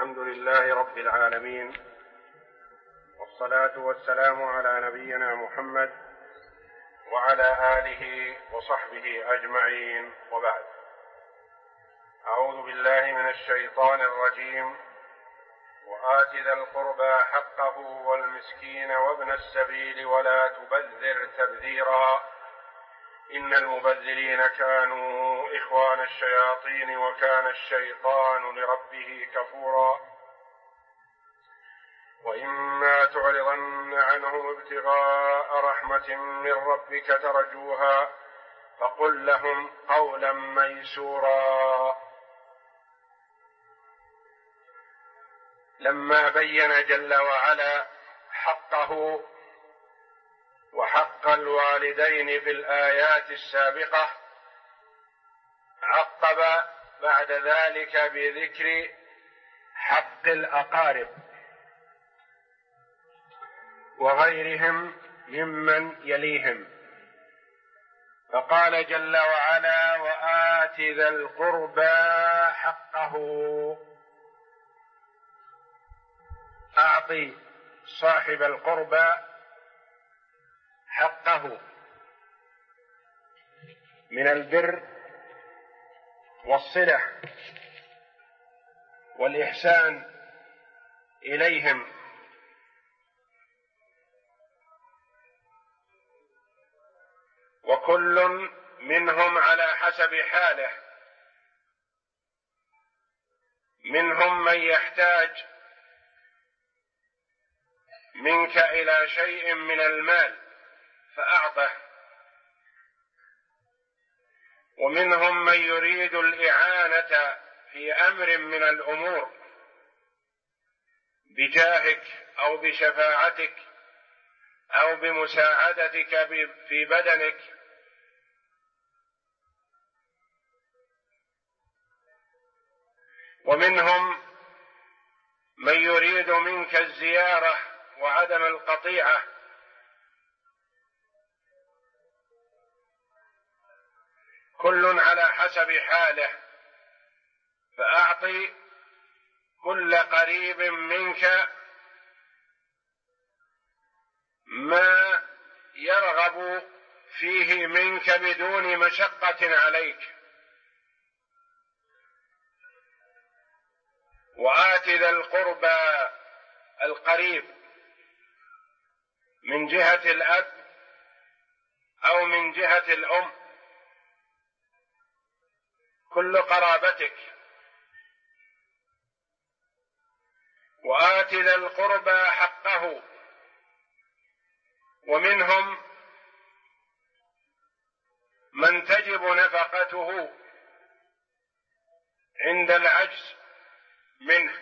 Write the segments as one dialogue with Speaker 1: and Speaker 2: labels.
Speaker 1: الحمد لله رب العالمين، والصلاة والسلام على نبينا محمد وعلى آله وصحبه أجمعين، وبعد. أعوذ بالله من الشيطان الرجيم. وآت ذا القربى حقه والمسكين وابن السبيل ولا تبذر تبذيرا إن المبذرين كانوا إخوان الشياطين وكان الشيطان لربه كفورا. وإما تعرضن عنهم ابتغاء رحمة من ربك ترجوها فقل لهم قولا ميسورا. لما بين جل وعلا حقه وحق الوالدين في الآيات السابقة، عقب بعد ذلك بذكر حق الأقارب وغيرهم ممن يليهم، فقال جل وعلا: وآت ذا القربى حقه. أعطي صاحب القربى حقه من البر والصلة والإحسان إليهم، وكل منهم على حسب حاله. منهم من يحتاج منك إلى شيء من المال فأعطه، ومنهم من يريد الإعانة في أمر من الأمور بجاهك أو بشفاعتك أو بمساعدتك في بدنك، ومنهم من يريد منك الزيارة وعدم القطيعة، كل على حسب حاله. فأعطي كل قريب منك ما يرغب فيه منك بدون مشقة عليك. وآت ذا القربى القريب من جهة الأب أو من جهة الأم، كل قرابتك. وآت ذا القربى حقه، ومنهم من تجب نفقته عند العجز منه،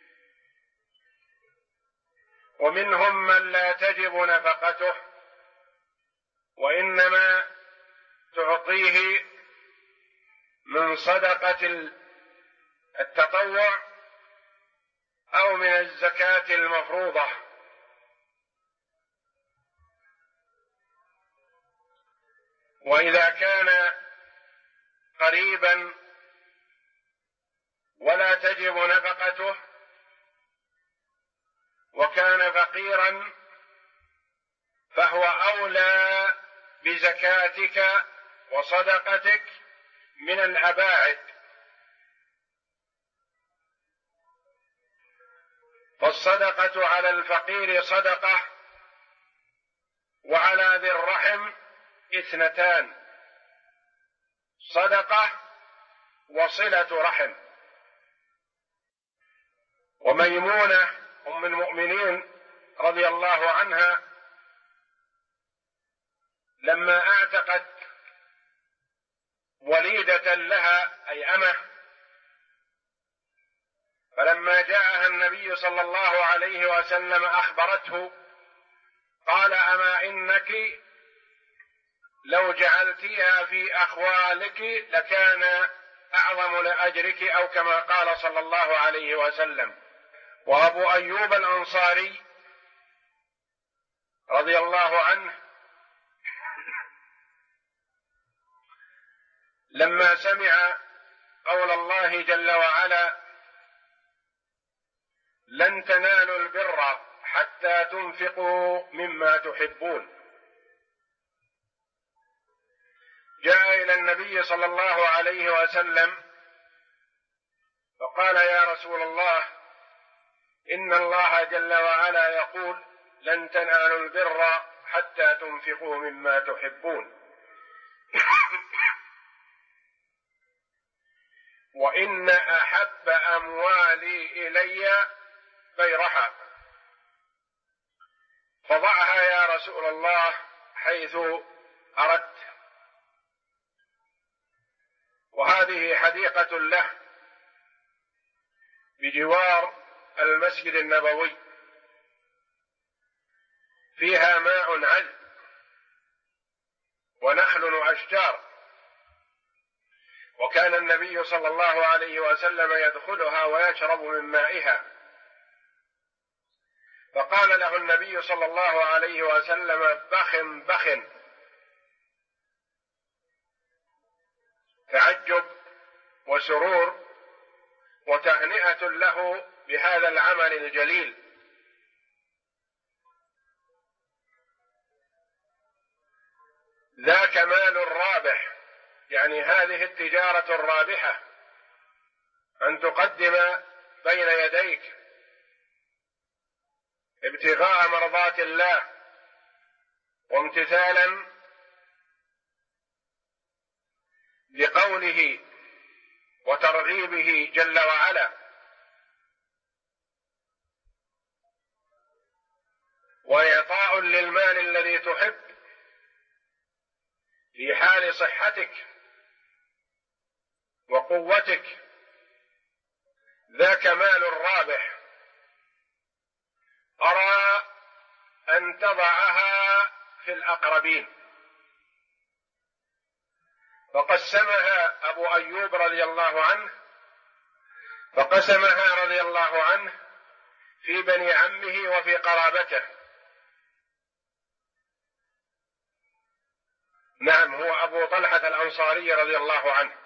Speaker 1: ومنهم من لا تجب نفقته وإنما تعطيه من صدقة التطوع أو من الزكاة المفروضة. وإذا كان قريبا ولا تجب نفقته وكان فقيرا فهو أولى بزكاتك وصدقتك من الأباعد. فالصدقة على الفقير صدقة، وعلى ذي الرحم اثنتان: صدقة وصلة رحم. وميمونة أم المؤمنين رضي الله عنها لما اعتقت وليدة لها أي أمه، فلما جاءها النبي صلى الله عليه وسلم أخبرته قال: أما إنك لو جعلتيها في أخوالك لكان أعظم لأجرك، أو كما قال صلى الله عليه وسلم. وأبو أيوب الأنصاري رضي الله عنه لما سمع قول الله جل وعلا: لن تنالوا البر حتى تنفقوا مما تحبون. جاء إلى النبي صلى الله عليه وسلم فقال: يا رسول الله، إن الله جل وعلا يقول: لن تنالوا البر حتى تنفقوا مما تحبون. وإن أحب أموالي إلي بيرها، فضعها يا رسول الله حيث أردت. وهذه حديقة له بجوار المسجد النبوي، فيها ماء عذب ونخل وأشجار، وكان النبي صلى الله عليه وسلم يدخلها ويشرب من مائها. فقال له النبي صلى الله عليه وسلم: بخ بخ. تعجب وسرور وتهنئة له بهذا العمل الجليل. ذاك مال رابح، يعني هذه التجارة الرابحة، أن تقدم بين يديك ابتغاء مرضات الله وامتثالا لقوله وترغيبه جل وعلا، وإعطاء للمال الذي تحب في حال صحتك وقوتك. ذاك مال رابح، أرى أن تضعها في الأقربين. فقسمها أبو أيوب رضي الله عنه، فقسمها رضي الله عنه في بني عمه وفي قرابته. نعم، هو أبو طلحة الأنصاري رضي الله عنه.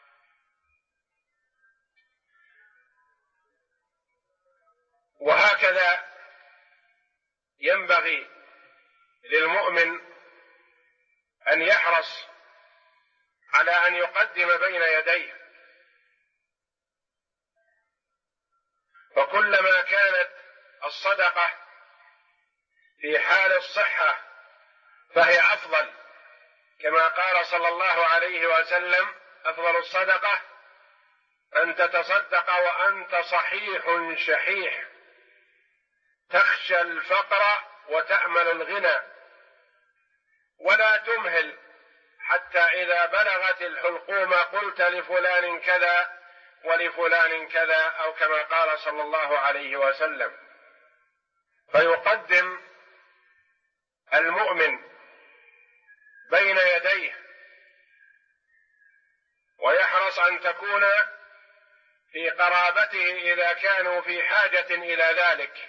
Speaker 1: وهكذا ينبغي للمؤمن أن يحرص على أن يقدم بين يديه، فكلما كانت الصدقة في حال الصحة فهي أفضل، كما قال صلى الله عليه وسلم: أفضل الصدقة أن تتصدق وأنت صحيح شحيح، تخشى الفقر وتأمل الغنى، ولا تمهل حتى إذا بلغت الحلقوم قلت لفلان كذا ولفلان كذا، أو كما قال صلى الله عليه وسلم. فيقدم المؤمن بين يديه، ويحرص أن تكون في قرابته إذا كانوا في حاجة إلى ذلك،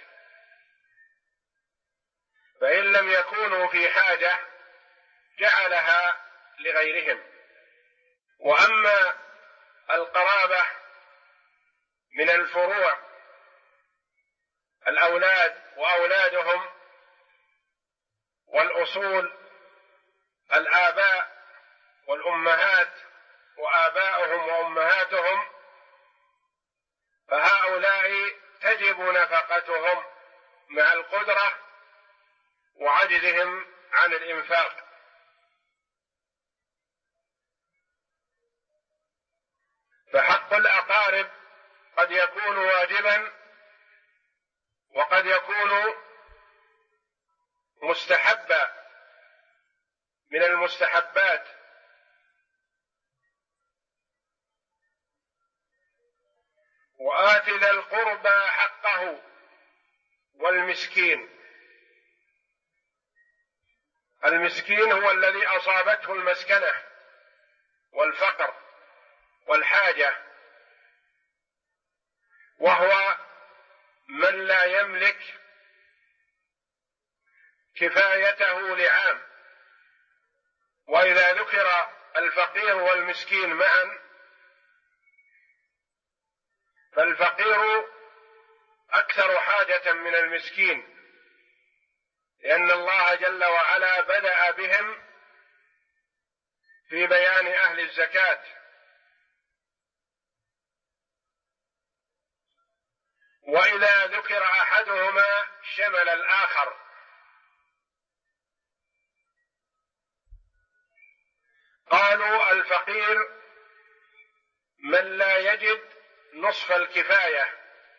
Speaker 1: فإن لم يكونوا في حاجة جعلها لغيرهم. وأما القرابة من الفروع، الأولاد وأولادهم، والأصول الآباء والأمهات وآباؤهم وأمهاتهم، فهؤلاء تجب نفقتهم مع القدرة وعجزهم عن الإنفاق. فحق الأقارب قد يكون واجبا وقد يكون مستحبا من المستحبات. وآت ذا القربى حقه والمسكين. المسكين هو الذي أصابته المسكنة والفقر والحاجة، وهو من لا يملك كفايته لعام. وإذا ذكر الفقير والمسكين معا فالفقير أكثر حاجة من المسكين، لأن الله جل وعلا بدأ بهم في بيان أهل الزكاة. وإذا ذكر أحدهما شمل الآخر. قالوا الفقير من لا يجد نصف الكفاية،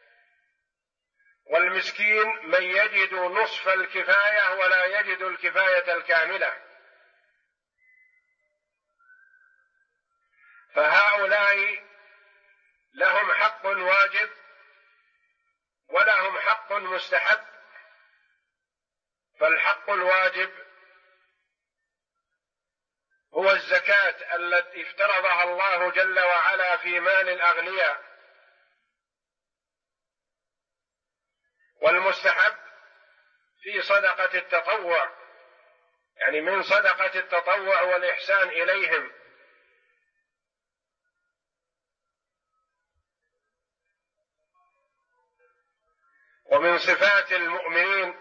Speaker 1: والمسكين من يجد نصف الكفاية ولا يجد الكفاية الكاملة. فهؤلاء لهم حق واجب ولهم حق مستحب. فالحق الواجب هو الزكاة التي افترضها الله جل وعلا في مال الأغنياء، والمستحب في صدقة التطوع، يعني من صدقة التطوع والإحسان إليهم. ومن صفات المؤمنين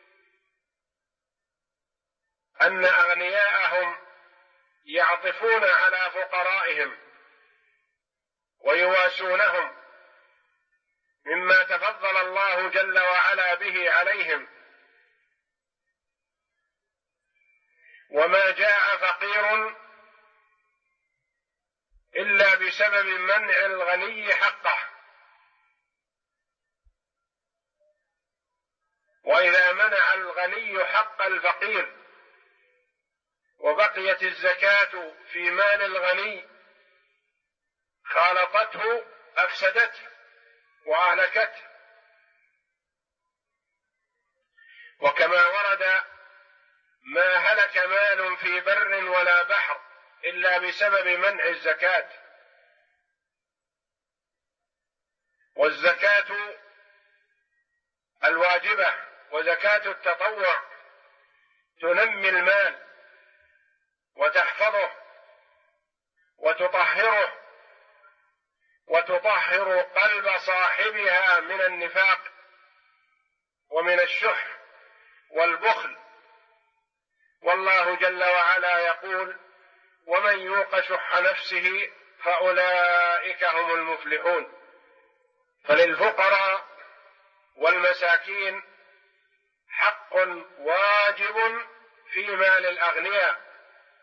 Speaker 1: أن أغنياءهم يعطفون على فقرائهم ويواسونهم مما تفضل الله جل وعلا به عليهم. وما جاء فقير إلا بسبب منع الغني حقه، وإذا منع الغني حق الفقير وبقيت الزكاة في مال الغني خالطته أفسدته وأهلكته. وكما ورد ما هلك مال في بر ولا بحر إلا بسبب منع الزكاة. والزكاة الواجبة وزكاة التطوع تنمي المال وتحفظه وتطهره وتطهر قلب صاحبها من النفاق ومن الشح والبخل. والله جل وعلا يقول: ومن يوق شح نفسه فأولئك هم المفلحون. فللفقراء والمساكين حق واجب في مال الأغنياء،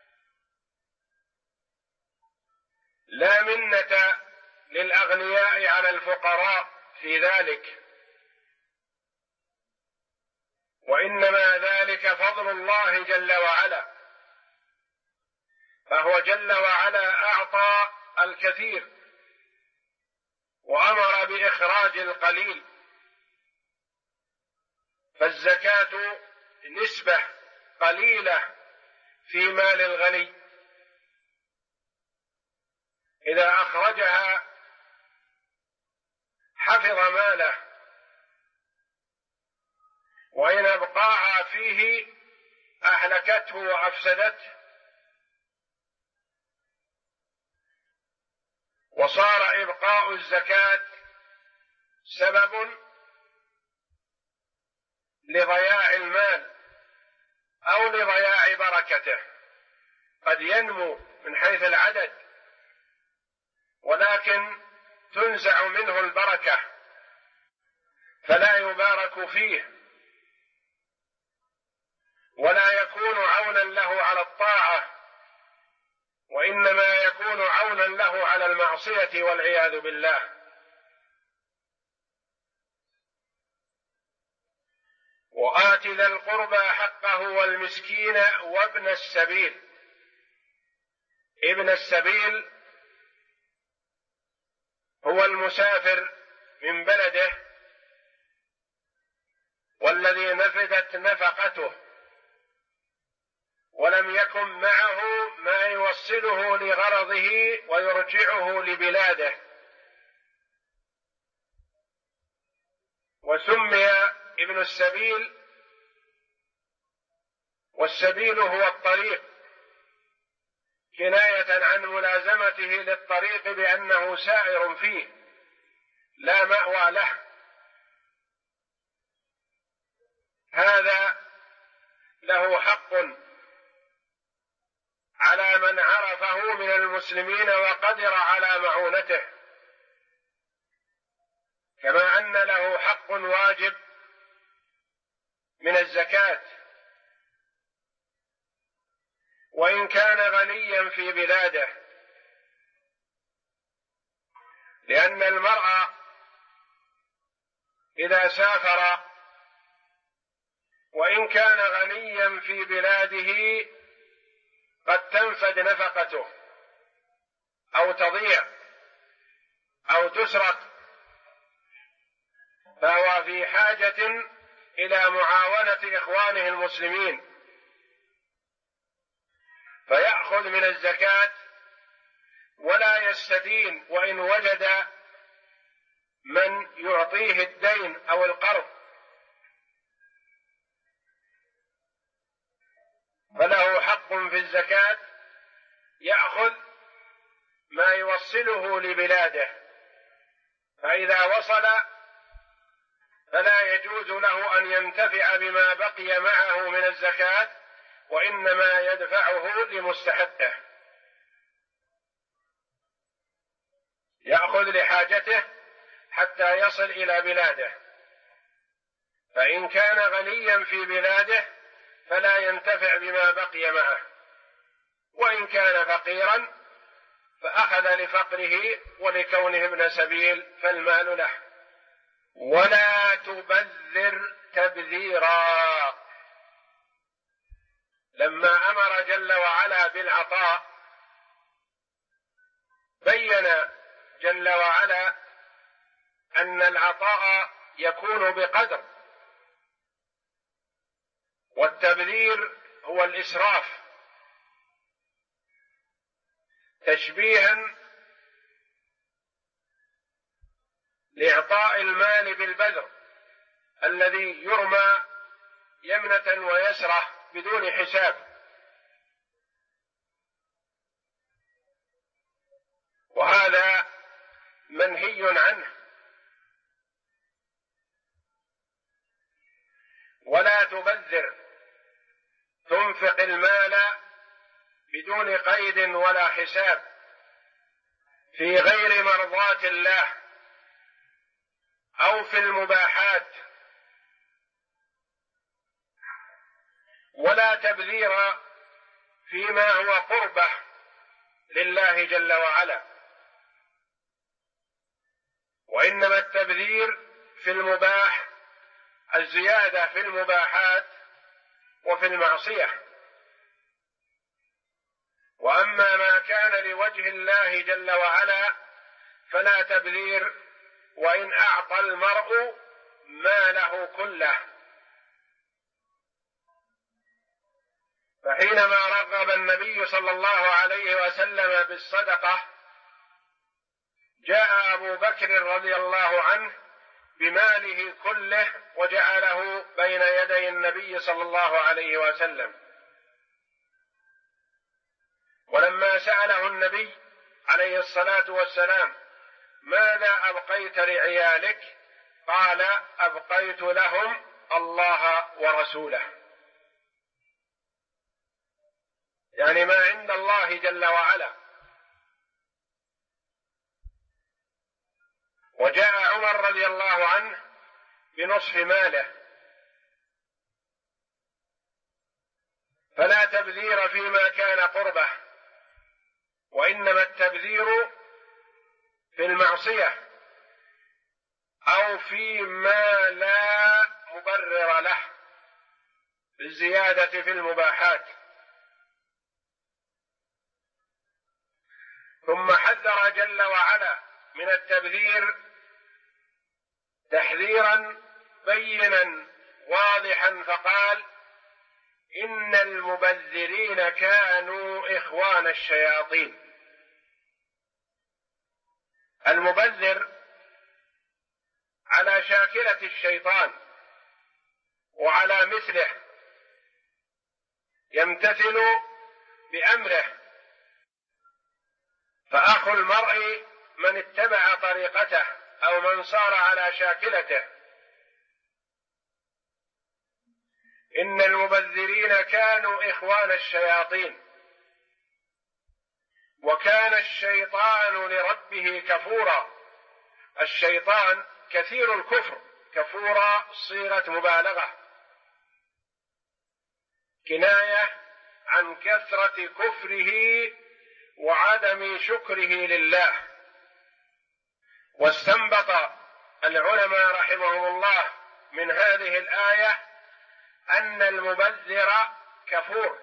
Speaker 1: لا منة للأغنياء على الفقراء في ذلك، وإنما ذلك فضل الله جل وعلا. فهو جل وعلا أعطى الكثير وأمر بإخراج القليل. فالزكاة نسبة قليلة في مال الغني، إذا أخرجها حفظ ماله، وإن أبقاها فيه أهلكته وأفسدته. وصار إبقاء الزكاة سبب لضياع المال أو لضياع بركته. قد ينمو من حيث العدد ولكن تنزع منه البركة فلا يبارك فيه، ولا يكون عونا له على الطاعة، وإنما يكون عونا له على المعصية والعياذ بالله. وآت ذا القربى حقه والمسكين وابن السبيل. ابن السبيل هو المسافر من بلده والذي نفدت نفقته ولم يكن معه ما يوصله لغرضه ويرجعه لبلاده، وسمي ابن السبيل، والسبيل هو الطريق، كناية عن ملازمته للطريق بأنه سائر فيه لا مأوى له. هذا له حق على من عرفه من المسلمين وقدر على معونته، كما أن له حق واجب من الزكاة، وإن كان غنيا في بلاده، لأن المرء إذا سافر وإن كان غنيا في بلاده قد تنفد نفقته أو تضيع أو تسرق، فهو في حاجة إلى معاونة إخوانه المسلمين، فيأخذ من الزكاة ولا يستدين وإن وجد من يعطيه الدين أو القرض، فله حق في الزكاة يأخذ ما يوصله لبلاده، فإذا وصل فلا يجوز له أن ينتفع بما بقي معه من الزكاة، وإنما يدفعه لمستحقه، يأخذ لحاجته حتى يصل إلى بلاده، فإن كان غنيا في بلاده فلا ينتفع بما بقي معه، وإن كان فقيرا فأخذ لفقره ولكونه ابن سبيل فالمال له. ولا تبذر تبذيرا، لما أمر جل وعلا بالعطاء بين جل وعلا أن العطاء يكون بقدر، والتبذير هو الإسراف، تشبيها لإعطاء المال بالبذر الذي يرمى يمنة ويسرة بدون حساب، وهذا منهي عنه. ولا تبذر، تنفق المال بدون قيد ولا حساب في غير مرضاة الله أو في المباحات، ولا تبذير فيما هو قربة لله جل وعلا، وإنما التبذير في المباح، الزيادة في المباحات وفي المعصية. وأما ما كان لوجه الله جل وعلا فلا تبذير، وإن أعطى المرء ماله كله. فحينما رغب النبي صلى الله عليه وسلم بالصدقة جاء أبو بكر رضي الله عنه بماله كله وجعله بين يدي النبي صلى الله عليه وسلم، ولما سأله النبي عليه الصلاة والسلام ماذا أبقيت لعيالك؟ قال أبقيت لهم الله ورسوله، يعني ما عند الله جل وعلا. وجاء عمر رضي الله عنه بنصف ماله. فلا تبذير فيما كان قربه، وإنما التبذير في المعصية أو فيما لا مبرر له بالزيادة في المباحات. ثم حذر جل وعلا من التبذير تحذيرا بينا واضحا، فقال إن المبذرين كانوا إخوان الشياطين. المبذر على شاكلة الشيطان وعلى مثله، يمتثل بأمره، فأخو المرء من اتبع طريقته أو من صار على شاكلته، إن المبذرين كانوا إخوان الشياطين وكان الشيطان لربه كفورا. الشيطان كثير الكفر، كفورا صيغة مبالغة، كناية عن كثرة كفره وعدم شكره لله. واستنبط العلماء رحمهم الله من هذه الآية أن المبذر كفور،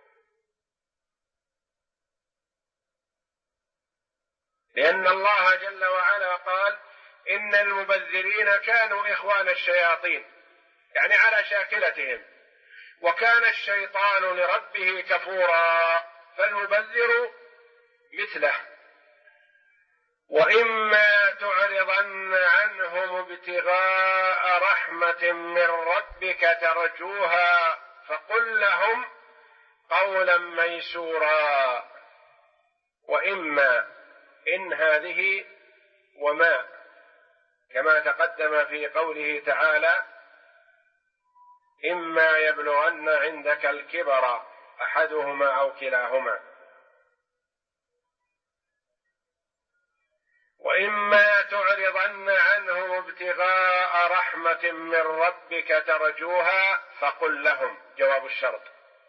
Speaker 1: لأن الله جل وعلا قال إن المبذرين كانوا إخوان الشياطين، يعني على شاكلتهم، وكان الشيطان لربه كفورا، فالمبذر مثله. وإما تعرضن عنهم ابتغاء رحمة من ربك ترجوها فقل لهم قولا ميسورا. وإما، إن هذه وما، كما تقدم في قوله تعالى: إما يبلغن عندك الكبر أحدهما أو كلاهما. وإما تعرضن عنهم ابتغاء رحمة من ربك ترجوها فقل لهم، جواب الشرط.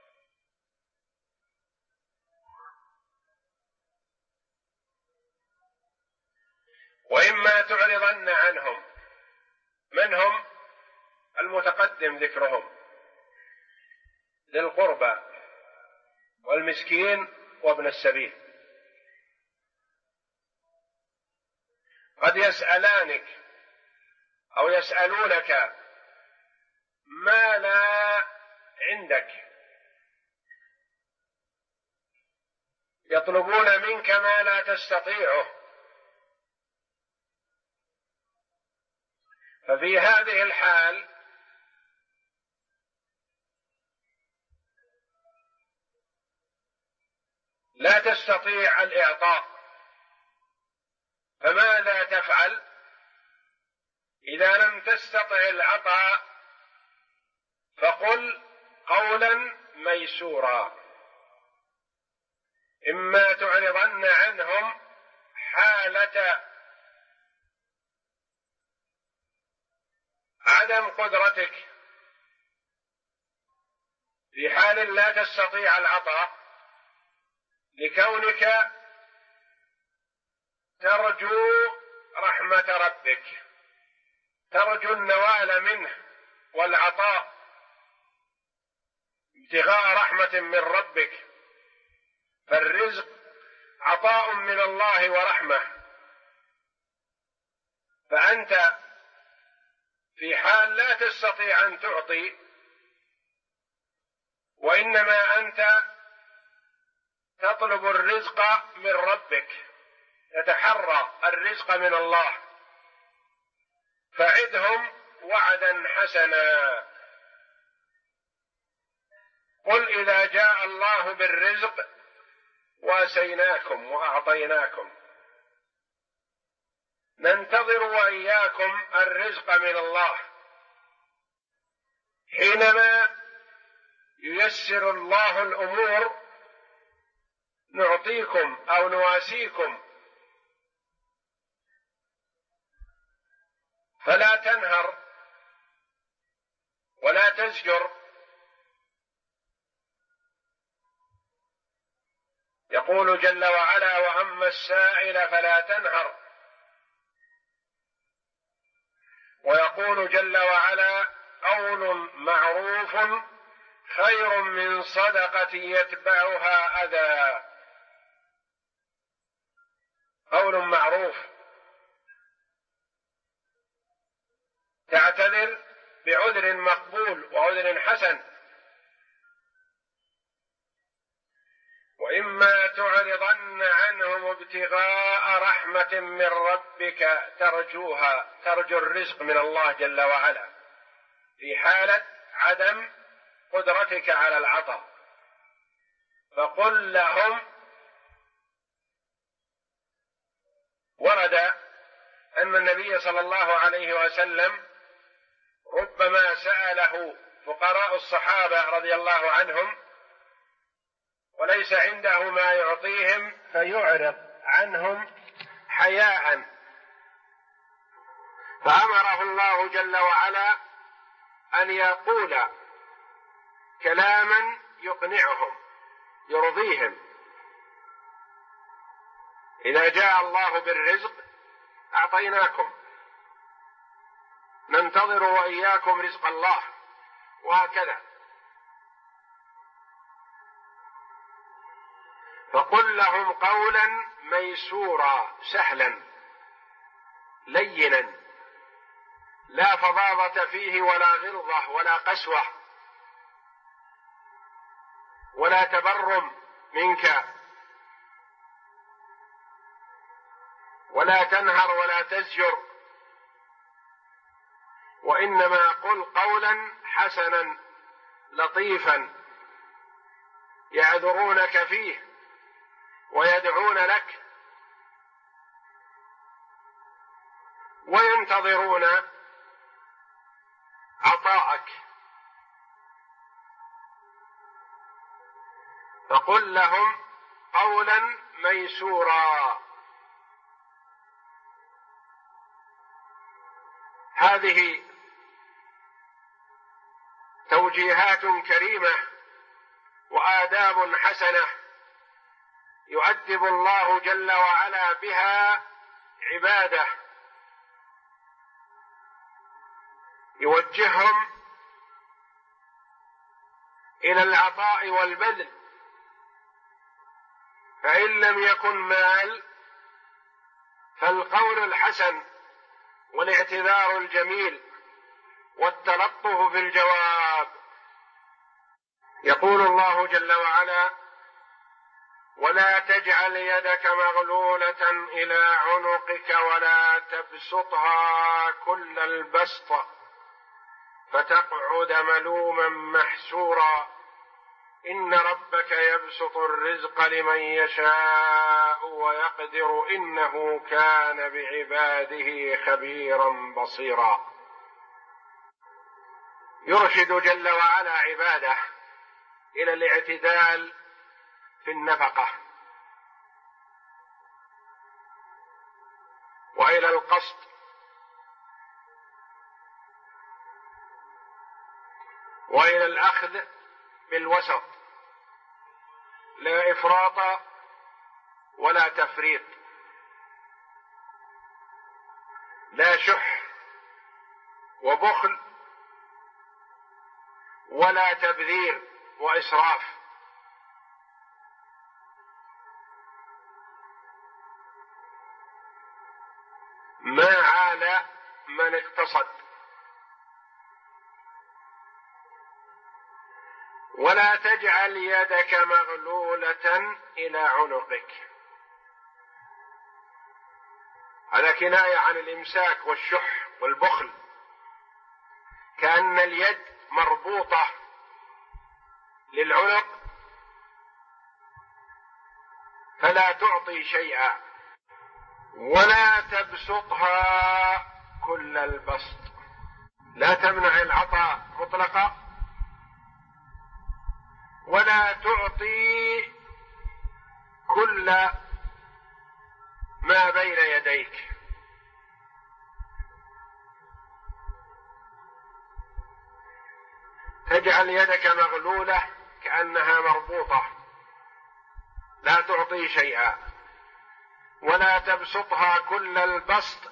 Speaker 1: وإما تعرضن عنهم، من هم؟ المتقدم ذكرهم: ذي القربى والمسكين وابن السبيل. قد يسألانك أو يسألونك ما لا عندك، يطلبون منك ما لا تستطيعه. ففي هذه الحال لا تستطيع الإعطاء، فماذا تفعل؟ إذا لم تستطع العطاء فقل قولا ميسورا. إما تعرضن عنهم حالة عدم قدرتك، في حال لا تستطيع العطاء، لكونك ترجو رحمة ربك، ترجو النوال منه والعطاء، ابتغاء رحمة من ربك، فالرزق عطاء من الله ورحمة. فأنت في حال لا تستطيع أن تعطي، وإنما أنت تطلب الرزق من ربك، تتحرى الرزق من الله، فعدهم وعدا حسنا. قل إذا جاء الله بالرزق واسيناكم وأعطيناكم. ننتظر وإياكم الرزق من الله. حينما ييسر الله الأمور نعطيكم أو نواسيكم، فلا تنهر ولا تزجر. يقول جل وعلا: وأما السائل فلا تنهر. ويقول جل وعلا: قول معروف خير من صدقة يتبعها أذى. قول معروف، تعتذر بعذر مقبول وعذر حسن. وإما تعرضن عنهم ابتغاء رحمة من ربك ترجوها، ترجو الرزق من الله جل وعلا في حالة عدم قدرتك على العطاء، فقل لهم. ورد أن النبي صلى الله عليه وسلم ربما سأله فقراء الصحابة رضي الله عنهم وليس عنده ما يعطيهم فيعرض عنهم حياء، فأمره الله جل وعلا أن يقول كلاما يقنعهم يرضيهم. إذا جاء الله بالرزق أعطيناكم، ننتظر وإياكم رزق الله، وهكذا. فقل لهم قولا ميسورا سهلا لينا، لا فظاظة فيه ولا غلظة ولا قسوة ولا تبرم منك، ولا تنهر ولا تزجر، وإنما قل قولا حسنا لطيفا يعذرونك فيه ويدعون لك وينتظرون عطاءك. فقل لهم قولا ميسورا. هذه توجيهات كريمة وآداب حسنة يؤدب الله جل وعلا بها عباده، يوجههم إلى العطاء والبذل. فإن لم يكن مال فالقول الحسن والاعتذار الجميل والتلطف في الجواب. يقول الله جل وعلا: ولا تجعل يدك مغلولة إلى عنقك ولا تبسطها كل البسط فتقعد ملوما محسورا إن ربك يبسط الرزق لمن يشاء ويقدر إنه كان بعباده خبيرا بصيرا. يرشد جل وعلا عباده إلى الاعتدال في النفقة وإلى القسط وإلى الأخذ بالوسط، لا إفراط ولا تفريط، لا شح وبخل ولا تبذير وإسراف. ما عال من اقتصد. ولا تجعل يدك مغلولة إلى عنقك، هذا كناية عن الإمساك والشح والبخل، كأن اليد مربوطة للعنق فلا تعطي شيئا. ولا تبسطها كل البسط، لا تمنع العطاء مطلقا ولا تعطي كل ما بين يديك. تجعل يدك مغلولة كأنها مربوطة لا تعطي شيئا، ولا تبسطها كل البسط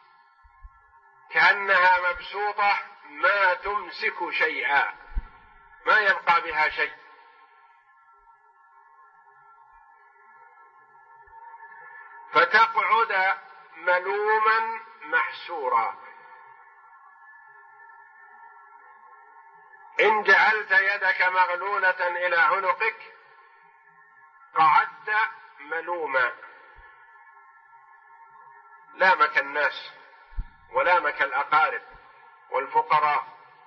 Speaker 1: كأنها مبسوطة ما تمسك شيئا، ما يبقى بها شيء. فتقعد ملوما محسورا. إن جعلت يدك مغلولة إلى عنقك قعدت ملوما، لامك الناس ولامك الأقارب والفقراء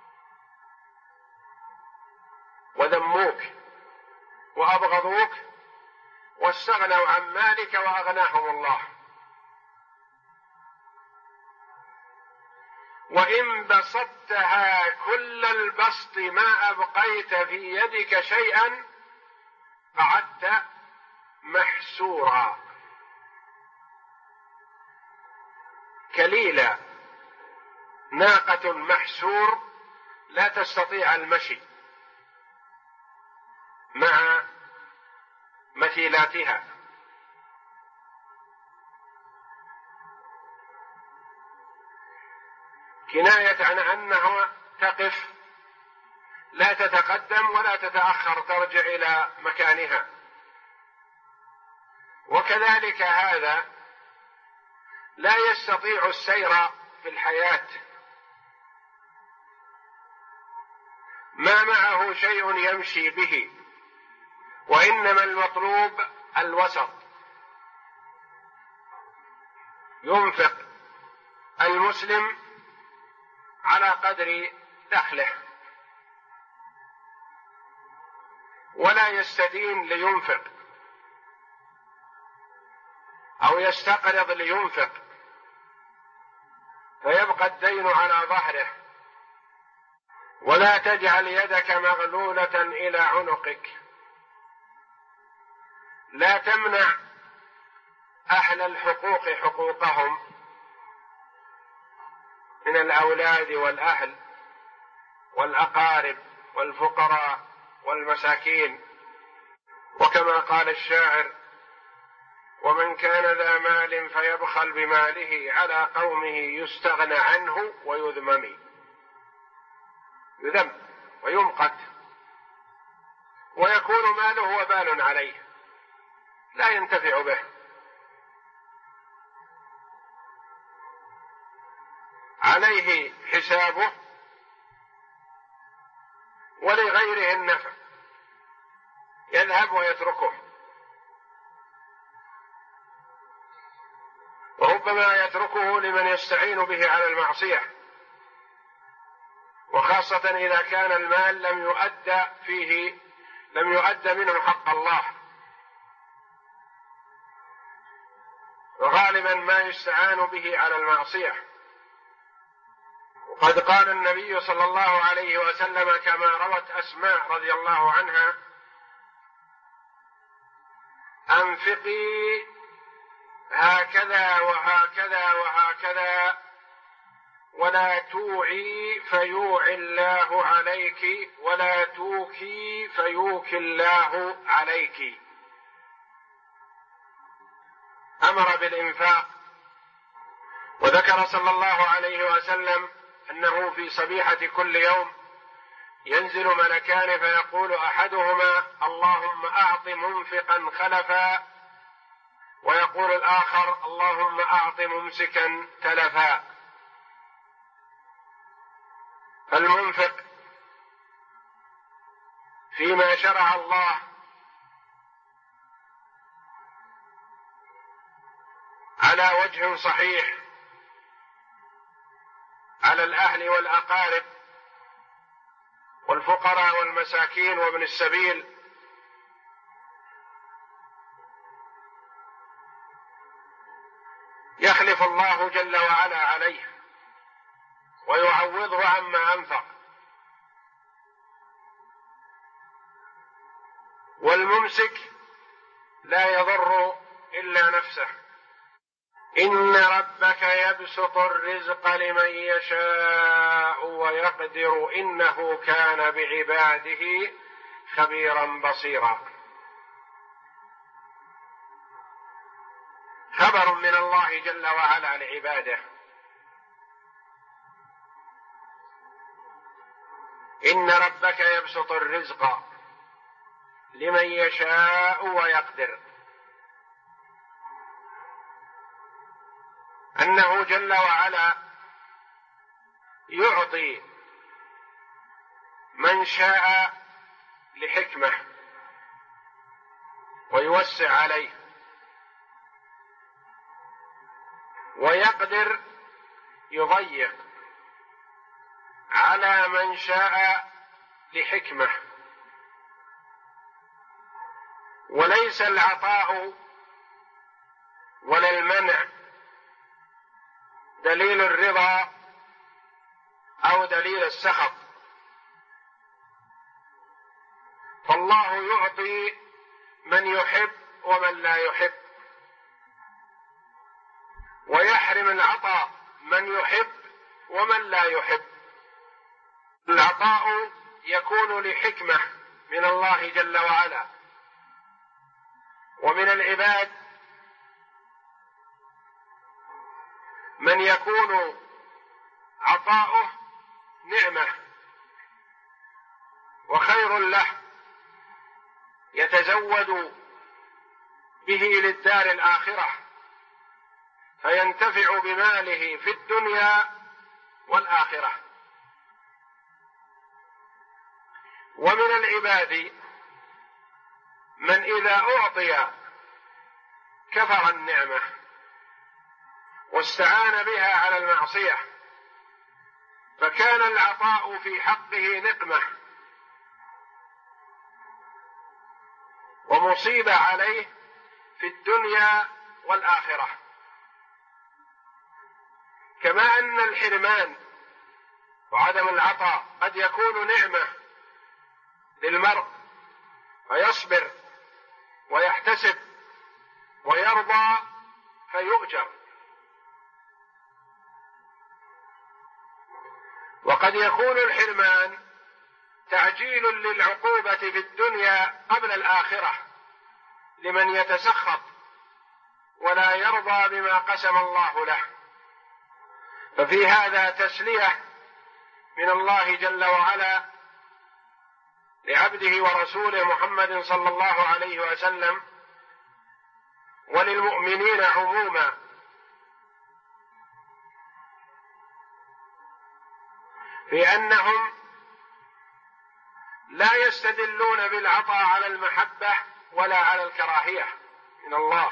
Speaker 1: وذموك وأبغضوك واستغنوا عن مالك وأغناهم الله. وإن بسطتها كل البسط ما أبقيت في يدك شيئا قعدت محسورا كليلا. ناقة محسور لا تستطيع المشي مع مثيلاتها. كناية عن أنها تقف لا تتقدم ولا تتأخر، ترجع إلى مكانها. وكذلك هذا لا يستطيع السير في الحياة، ما معه شيء يمشي به، وإنما المطلوب الوسط. ينفق المسلم على قدر دخله، ولا يستدين لينفق أو يستقرض لينفق فيبقى الدين على ظهره. ولا تجعل يدك مغلولة إلى عنقك، لا تمنع أهل الحقوق حقوقهم من الأولاد والأهل والأقارب والفقراء والمساكين. وكما قال الشاعر: ومن كان ذا مال فيبخل بماله على قومه يستغنى عنه ويذمم. يذم ويمقت ويكون ماله وبال عليه، لا ينتفع به. عليه حسابه ولغيره النفع، يذهب ويتركه. وربما يتركه لمن يستعين به على المعصية، وخاصة إذا كان المال لم يؤد منه حق الله، وغالبا ما يستعان به على المعصية. وقد قال النبي صلى الله عليه وسلم كما روت أسماء رضي الله عنها: أنفقي هكذا وهكذا وهكذا ولا توعي فيوعي الله عليك ولا توكي فيوكي الله عليك. أمر بالإنفاق. وذكر صلى الله عليه وسلم أنه في صبيحة كل يوم ينزل ملكان فيقول أحدهما: اللهم أعط منفقا خلفا، ويقول الآخر: اللهم أعط ممسكا تلفا. فالمنفق فيما شرع الله على وجه صحيح على الأهل والأقارب والفقراء والمساكين وابن السبيل، يخلف الله جل وعلا عليه ويعوضه عما أنفق. والممسك لا يضر إلا نفسه. إن ربك يبسط الرزق لمن يشاء ويقدر إنه كان بعباده خبيرا بصيرا. خبر من الله جل وعلا لعباده: إن ربك يبسط الرزق لمن يشاء ويقدر. أنه جل وعلا يعطي من شاء لحكمة ويوسع عليه، ويقدر يضيق على من شاء لحكمة. وليس العطاء ولا المنع دليل الرضا أو دليل السخط. فالله يعطي من يحب ومن لا يحب، ويحرم العطاء من يحب ومن لا يحب. العطاء يكون لحكمة من الله جل وعلا، ومن العباد من يكون عطاؤه نعمة وخير له يتزود به للدار الآخرة، فينتفع بماله في الدنيا والآخرة. ومن العباد من إذا أعطي كفر النعمة واستعان بها على المعصية، فكان العطاء في حقه نقمة ومصيبة عليه في الدنيا والآخرة. كما أن الحرمان وعدم العطاء قد يكون نعمة للمرء فيصبر ويحتسب ويرضى فيؤجر، وقد يكون الحرمان تعجيل للعقوبة في الدنيا قبل الآخرة لمن يتسخط ولا يرضى بما قسم الله له. ففي هذا تسلية من الله جل وعلا لعبده ورسوله محمد صلى الله عليه وسلم وللمؤمنين عموما، في أنهم لا يستدلون بالعطاء على المحبة ولا على الكراهية من الله،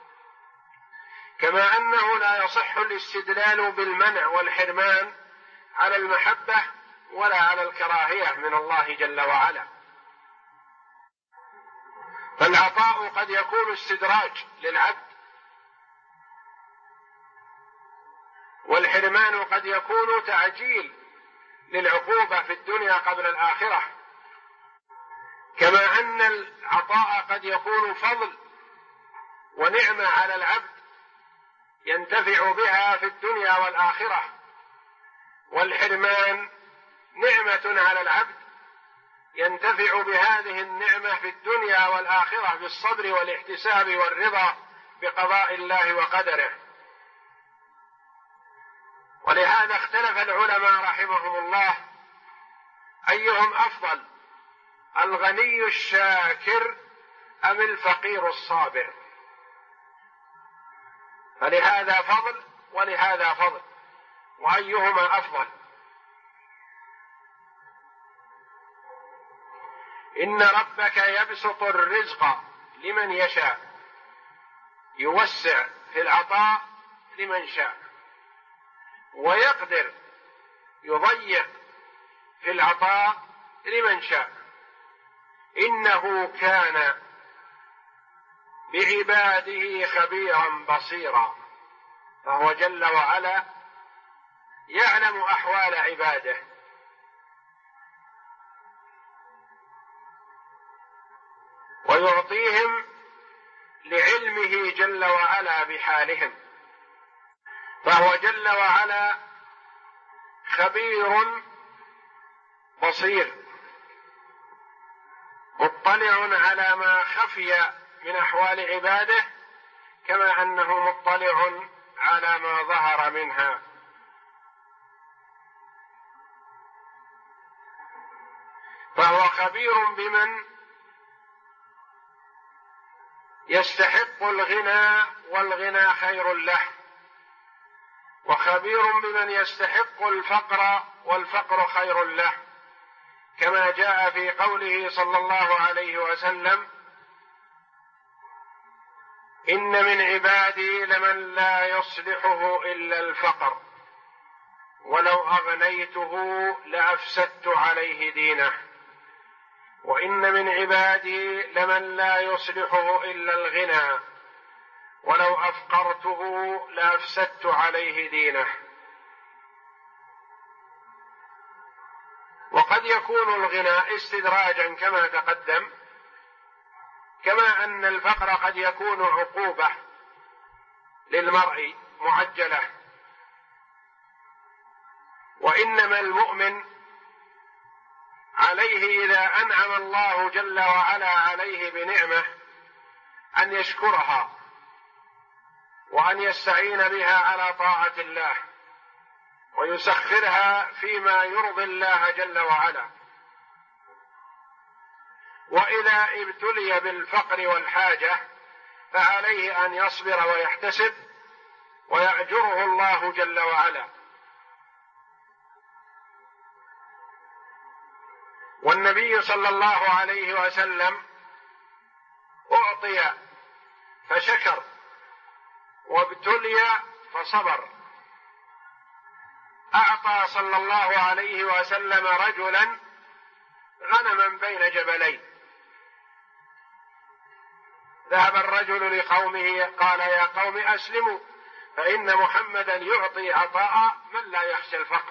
Speaker 1: كما أنه لا يصح الاستدلال بالمنع والحرمان على المحبة ولا على الكراهية من الله جل وعلا. فالعطاء قد يكون استدراج للعبد، والحرمان قد يكون تعجيل للعقوبة في الدنيا قبل الآخرة، كما أن العطاء قد يكون فضل ونعمة على العبد ينتفع بها في الدنيا والآخرة، والحرمان نعمة على العبد ينتفع بهذه النعمة في الدنيا والآخرة بالصبر والاحتساب والرضا بقضاء الله وقدره. ولهذا اختلف العلماء رحمهم الله أيهم أفضل، الغني الشاكر أم الفقير الصابر؟ فلهذا فضل ولهذا فضل، وأيهما أفضل؟ إن ربك يبسط الرزق لمن يشاء، يوسع في العطاء لمن شاء، ويقدر يضيق في العطاء لمن شاء. إنه كان بعباده خبيرا بصيرا، فهو جل وعلا يعلم أحوال عباده، ويعطيهم لعلمه جل وعلا بحالهم، فهو جل وعلا خبير بصير مطلع على ما خفي من أحوال عباده، كما أنه مطلع على ما ظهر منها. فهو خبير بمن يستحق الغنى والغنى خير له، وخبير بمن يستحق الفقر والفقر خير له، كما جاء في قوله صلى الله عليه وسلم: إن من عبادي لمن لا يصلحه إلا الفقر، ولو أغنيته لأفسدت عليه دينه، وإن من عبادي لمن لا يصلحه إلا الغنى، ولو أفقرته لأفسدت عليه دينه. وقد يكون الغنى استدراجا كما تقدم، كما أن الفقر قد يكون عقوبة للمرء معجلة. وإنما المؤمن عليه إذا أنعم الله جل وعلا عليه بنعمة أن يشكرها وأن يستعين بها على طاعة الله ويسخرها فيما يرضي الله جل وعلا. وإذا ابتلي بالفقر والحاجة فعليه أن يصبر ويحتسب ويأجره الله جل وعلا. والنبي صلى الله عليه وسلم أعطي فشكر وابتلي فصبر. أعطى صلى الله عليه وسلم رجلا غنما بين جبلين، ذهب الرجل لقومه قال يا قوم أسلموا فإن محمدا يعطي عطاء من لا يخشى الفقر.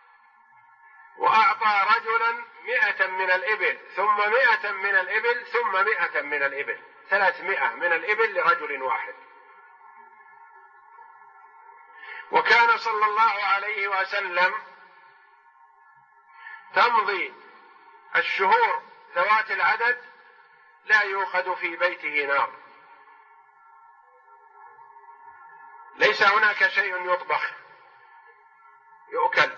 Speaker 1: وأعطى رجلا 100 من الإبل ثم 100 من الإبل ثم 100 من الإبل، 300 من الإبل لرجل واحد. وكان صلى الله عليه وسلم تمضي الشهور ذوات العدد لا يوقد في بيته نار، ليس هناك شيء يطبخ يؤكل.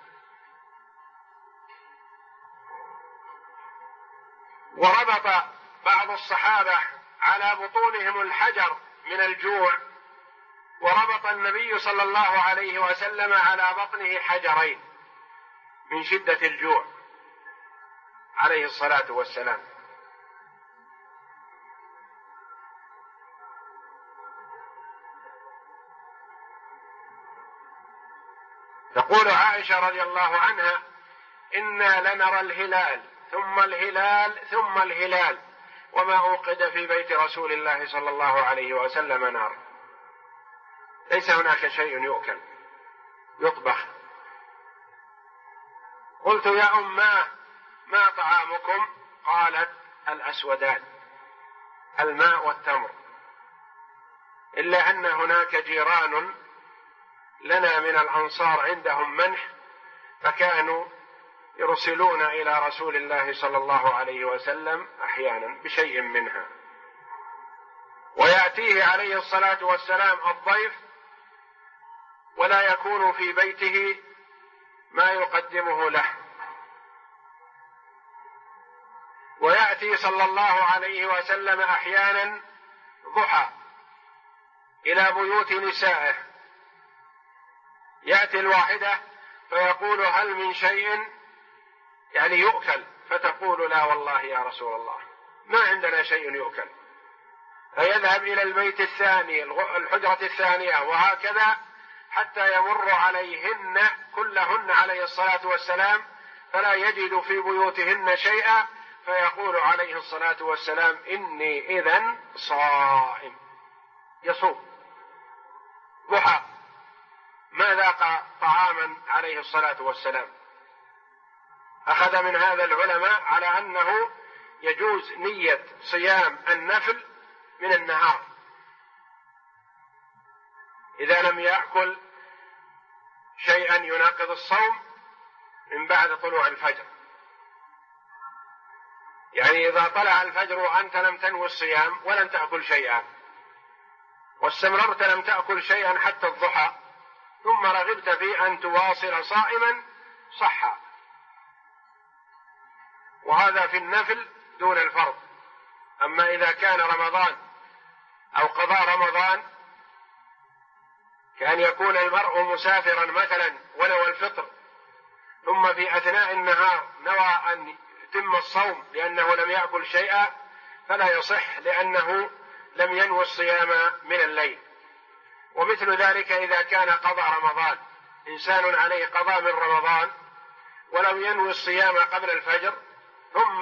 Speaker 1: وربط بعض الصحابة على بطونهم الحجر من الجوع، وربط النبي صلى الله عليه وسلم على بطنه حجرين من شدة الجوع عليه الصلاة والسلام. تقول عائشة رضي الله عنها إنا لنرى الهلال ثم الهلال ثم الهلال وما أوقد في بيت رسول الله صلى الله عليه وسلم نار، ليس هناك شيء يؤكل يطبخ. قلت يا أماه ما طعامكم؟ قالت الأسودان، الماء والتمر، إلا أن هناك جيران لنا من الأنصار عندهم منح فكانوا يرسلون إلى رسول الله صلى الله عليه وسلم أحيانا بشيء منها، ويأتيه عليه الصلاة والسلام الضيف ولا يكون في بيته ما يقدمه له. ويأتي صلى الله عليه وسلم أحيانا ضحى إلى بيوت نسائه، يأتي الواحدة فيقول هل من شيء يعني يؤكل؟ فتقول لا والله يا رسول الله ما عندنا شيء يؤكل. فيذهب إلى البيت الثاني الحجرة الثانية وهكذا حتى يمر عليهن كلهن عليه الصلاة والسلام فلا يجد في بيوتهن شيئا، فيقول عليه الصلاة والسلام إني إذن صائم، يصوم ضحى ما ذاق طعاما عليه الصلاة والسلام. أخذ من هذا العلماء على أنه يجوز نية صيام النفل من النهار إذا لم يأكل شيئا يناقض الصوم من بعد طلوع الفجر. يعني إذا طلع الفجر وأنت لم تنوي الصيام ولم تأكل شيئا واستمررت لم تأكل شيئا حتى الضحى ثم رغبت في أن تواصل صائما صح، وهذا في النفل دون الفرض. أما إذا كان رمضان أو قضاء رمضان كأن يكون المرء مسافرا مثلا ونوى الفطر ثم في أثناء النهار نوى أن يتم الصوم لأنه لم يأكل شيئا فلا يصح لأنه لم ينوي الصيام من الليل. ومثل ذلك إذا كان قضاء رمضان، إنسان عليه قضاء من رمضان ولم ينوي الصيام قبل الفجر ثم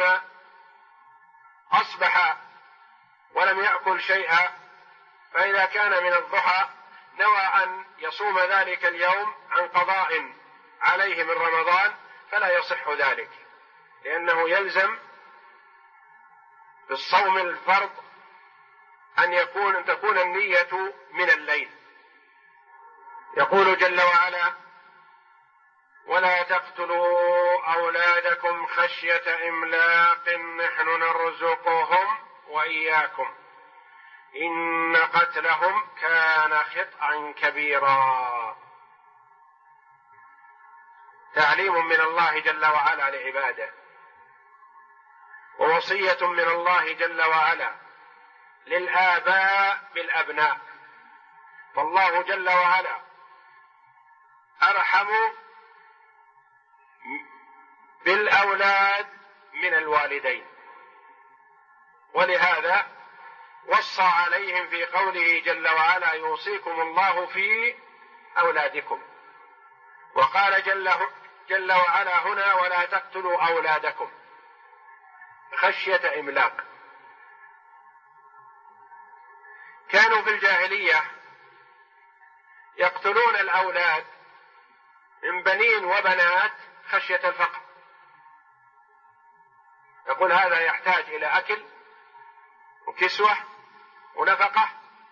Speaker 1: أصبح ولم يأكل شيئا، فإذا كان من الضحى نوى أن يصوم ذلك اليوم عن قضاء عليه من رمضان فلا يصح ذلك، لأنه يلزم بالصوم الفرض أن تكون النية من الليل. يقول جل وعلا: ولا تقتلوا أولادكم خشية إملاق نحن نرزقهم وإياكم إن قتلهم كان خطأ كبيرا. تعليم من الله جل وعلا لعباده، ووصية من الله جل وعلا للآباء بالأبناء. فالله جل وعلا أرحم بالأولاد من الوالدين، ولهذا وصى عليهم في قوله جل وعلا: يوصيكم الله في أولادكم. وقال جل وعلا هنا: ولا تقتلوا أولادكم خشية إملاق. كانوا في الجاهلية يقتلون الأولاد من بنين وبنات خشية الفقر، يقول هذا يحتاج إلى أكل وكسوة ونفقة،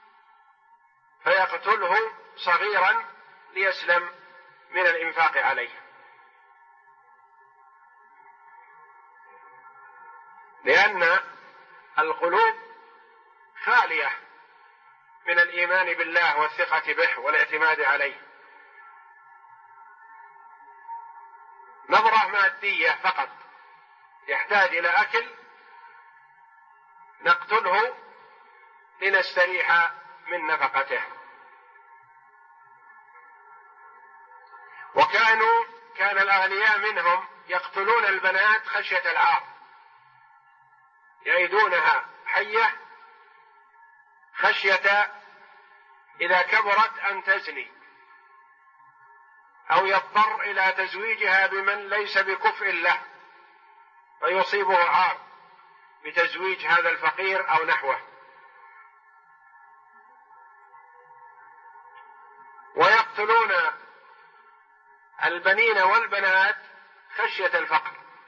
Speaker 1: فيقتله صغيرا ليسلم من الإنفاق عليه. لأن القلوب خالية من الإيمان بالله والثقة به والاعتماد عليه، نظرة مادية فقط، يحتاج إلى أكل نقتله لنستريح من نفقته. كان الأغنياء منهم يقتلون البنات خشية العار، يعيدونها حية خشية إذا كبرت أن تزني، أو يضطر إلى تزويجها بمن ليس بكفء له فيصيبه عار بتزويج هذا الفقير أو نحوه. ويقتلون البنين والبنات خشية الفقر،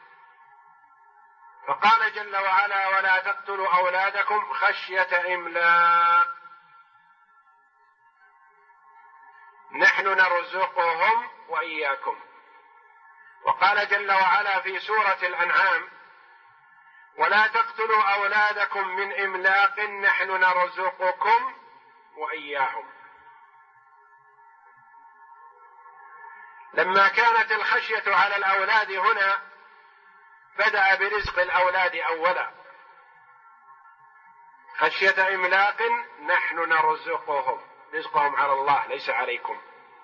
Speaker 1: فقال جل وعلا: ولا تقتلوا أولادكم خشية إملاق نحن نرزقهم وإياكم. وقال جل وعلا في سورة الأنعام: ولا تقتلوا أولادكم من إملاق نحن نرزقكم وإياهم. لما كانت الخشية على الأولاد هنا بدأ برزق الأولاد أولا، خشية إملاق نحن نرزقهم، رزقهم على الله ليس عليكم.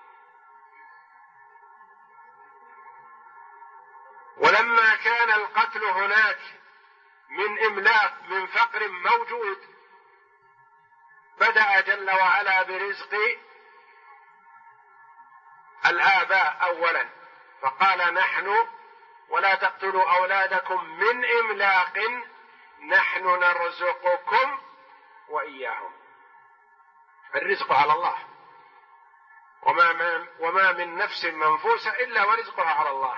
Speaker 1: ولما كان القتل هناك من إملاق من فقر موجود بدأ جل وعلا برزق الآباء أولا، فقال: نحن ولا تقتلوا أولادكم من إملاق نحن نرزقكم وإياهم. الرزق على الله، وما من نفس منفوسة إلا ورزقها على الله،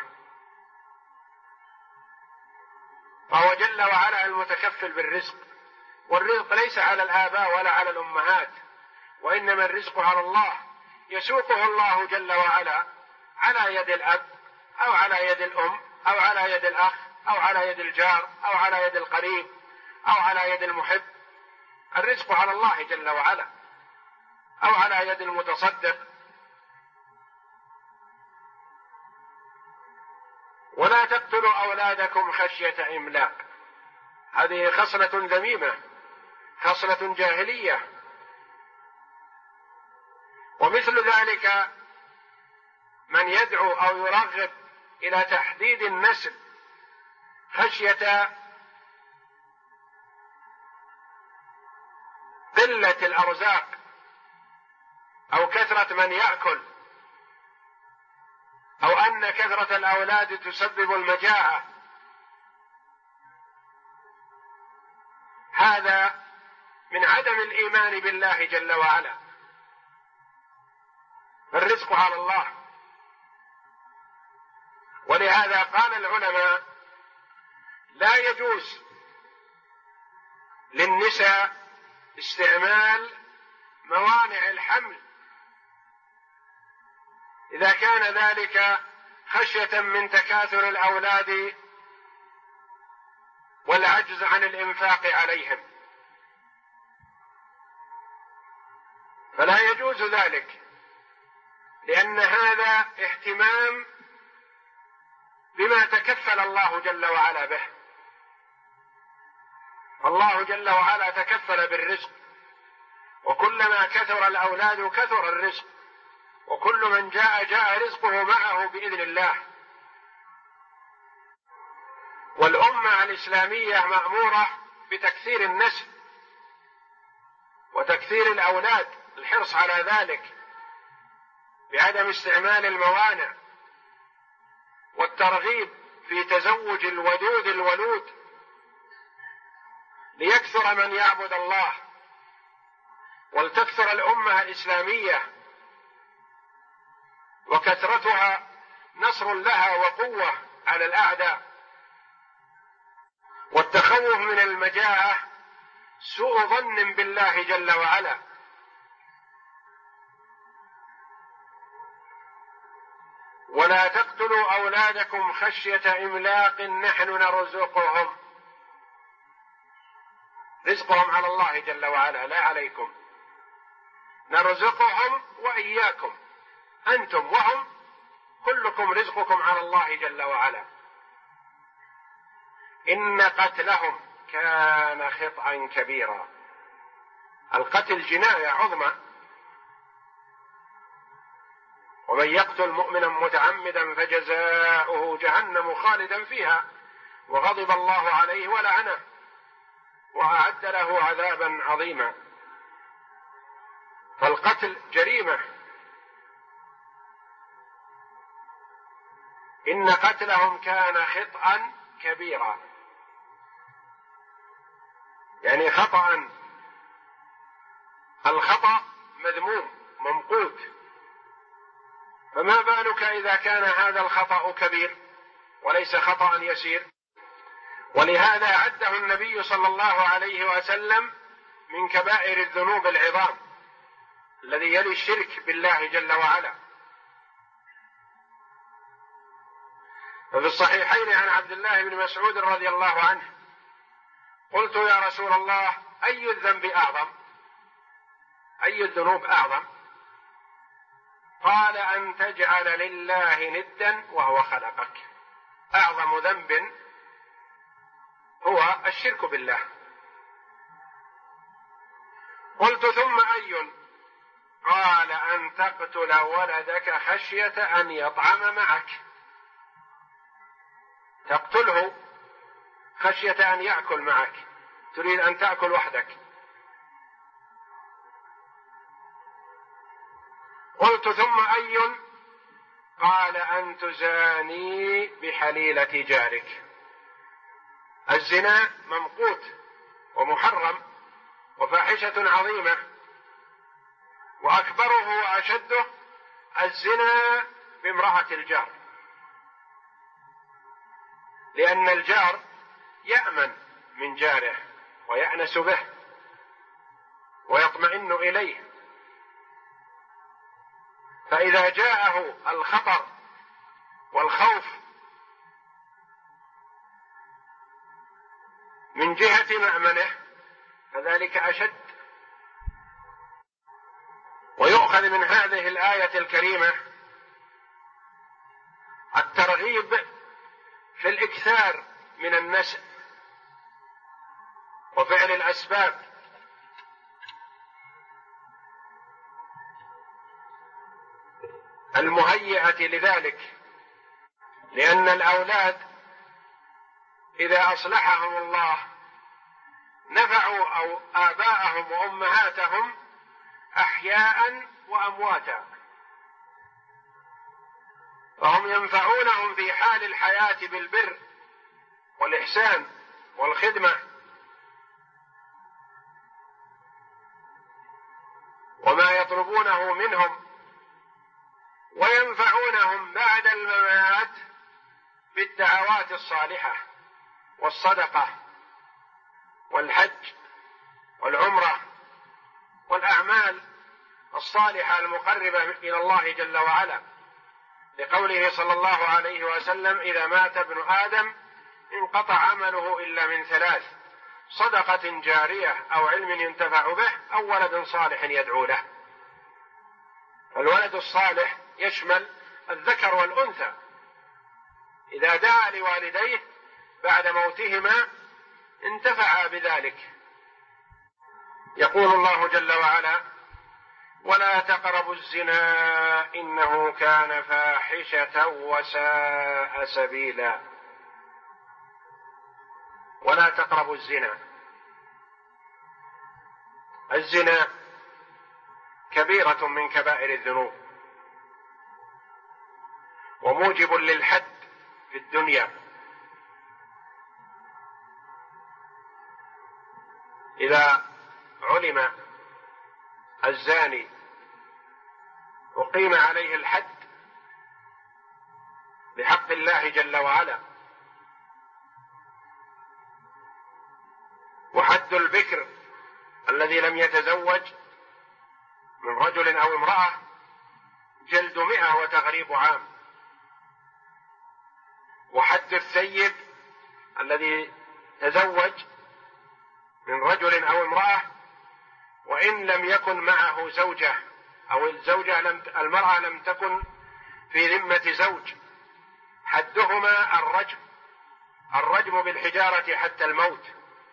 Speaker 1: فهو جل وعلا المتكفل بالرزق. والرزق ليس على الآباء ولا على الأمهات، وإنما الرزق على الله، يسوقه الله جل وعلا على يد الأب أو على يد الأم أو على يد الأخ أو على يد الجار أو على يد القريب أو على يد المحب. الرزق على الله جل وعلا، أو على يد المتصدق. ولا تقتلوا أولادكم خشية إملاق، هذه خصلة ذميمة، خصلة جاهلية. ومثل ذلك من يدعو أو يرغب إلى تحديد النسل خشية قلة الأرزاق أو كثرة من يأكل، أو أن كثرة الأولاد تسبب المجاعة، هذا من عدم الإيمان بالله جل وعلا. الرزق على الله، ولهذا قال العلماء: لا يجوز للنساء استعمال موانع الحمل إذا كان ذلك خشية من تكاثر الأولاد والعجز عن الإنفاق عليهم، فلا يجوز ذلك، لأن هذا اهتمام بما تكفل الله جل وعلا به. الله جل وعلا تكفل بالرزق، وكلما كثر الأولاد كثر الرزق، وكل من جاء رزقه معه بإذن الله. والأمة الإسلامية مأمورة بتكثير النسل وتكثير الأولاد، الحرص على ذلك بعدم استعمال الموانع، والترغيب في تزوج الودود الولود ليكثر من يعبد الله، ولتكثر الأمة الإسلامية، وكثرتها نصر لها وقوة على الأعداء. والتخوف من المجاعة سوء ظن بالله جل وعلا. ولا تقتلوا أولادكم خشية إملاق نحن نرزقهم. رزقهم على الله جل وعلا لا عليكم، نرزقهم وإياكم، أنتم وهم كلكم رزقكم على الله جل وعلا. إن قتلهم كان خطأ كبيرا. القتل جناية عظمى، ومن يقتل مؤمنا متعمدا فجزاؤه جهنم خالدا فيها وغضب الله عليه ولعنه وأعد له عذابا عظيما. فالقتل جريمة. إن قتلهم كان خطأ كبيرا، يعني خطأ، الخطأ مذموم ممقوت، فما بالك إذا كان هذا الخطأ كبير وليس خطأ يسير. ولهذا عده النبي صلى الله عليه وسلم من كبائر الذنوب العظام الذي يلي الشرك بالله جل وعلا. وفي الصحيحين عن عبد الله بن مسعود رضي الله عنه: قلت يا رسول الله أي الذنب أعظم؟ أي الذنوب أعظم؟ قال: أن تجعل لله ندا وهو خلقك. أعظم ذنب هو الشرك بالله. قلت ثم أي؟ قال: أن تقتل ولدك خشية أن يطعم معك، تقتله خشية أن يأكل معك، تريد أن تأكل وحدك. قلت ثم أي؟ قال: أن تزاني بحليلة جارك. الزنا ممقوت ومحرم وفاحشة عظيمة، وأكبره وأشده الزنا بامرأة الجار، لأن الجار يأمن من جاره ويأنس به ويطمئن إليه، فإذا جاءه الخطر والخوف من جهة مأمنه فذلك أشد. ويؤخذ من هذه الآية الكريمة الترغيب في الإكثار من النسل وفعل الأسباب المهيئة لذلك، لأن الأولاد إذا أصلحهم الله نفعوا أو آباءهم وأمهاتهم أحياء وأمواتا، فهم ينفعونهم في حال الحياة بالبر والإحسان والخدمة، وما يطلبونه منهم، وينفعونهم بعد الممات بالدعوات الصالحة والصدقة والحج والعمرة والأعمال الصالحة المقربة إلى الله جل وعلا، لقوله صلى الله عليه وسلم: إذا مات ابن آدم انقطع عمله إلا من ثلاث: صدقة جارية أو علم ينتفع به أو ولد صالح يدعو له. الولد الصالح يشمل الذكر والأنثى، إذا دعا لوالديه بعد موتهما انتفعا بذلك. يقول الله جل وعلا: ولا تقربوا الزنا إنه كان فاحشة وساء سبيلا. ولا تقربوا الزنا. الزنا كبيرة من كبائر الذنوب وموجب للحد في الدنيا. إذا علم الزاني أقيم عليه الحد بحق الله جل وعلا. وحد البكر الذي لم يتزوج من رجل أو امرأة جلد 100 وتغريب عام. وحد الثيب الذي تزوج من رجل أو امرأة وإن لم يكن معه زوجة، أو المرأة لم تكن في ذمة زوج، حدهما الرجم بالحجارة حتى الموت،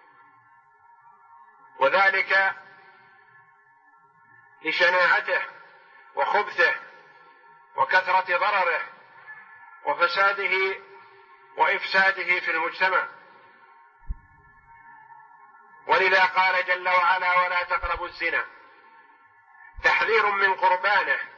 Speaker 1: وذلك لشناعته وخبثه وكثرة ضرره وفساده وإفساده في المجتمع. ولذا قال جل وعلا: ولا تقربوا الزنا، تحذير من قربانه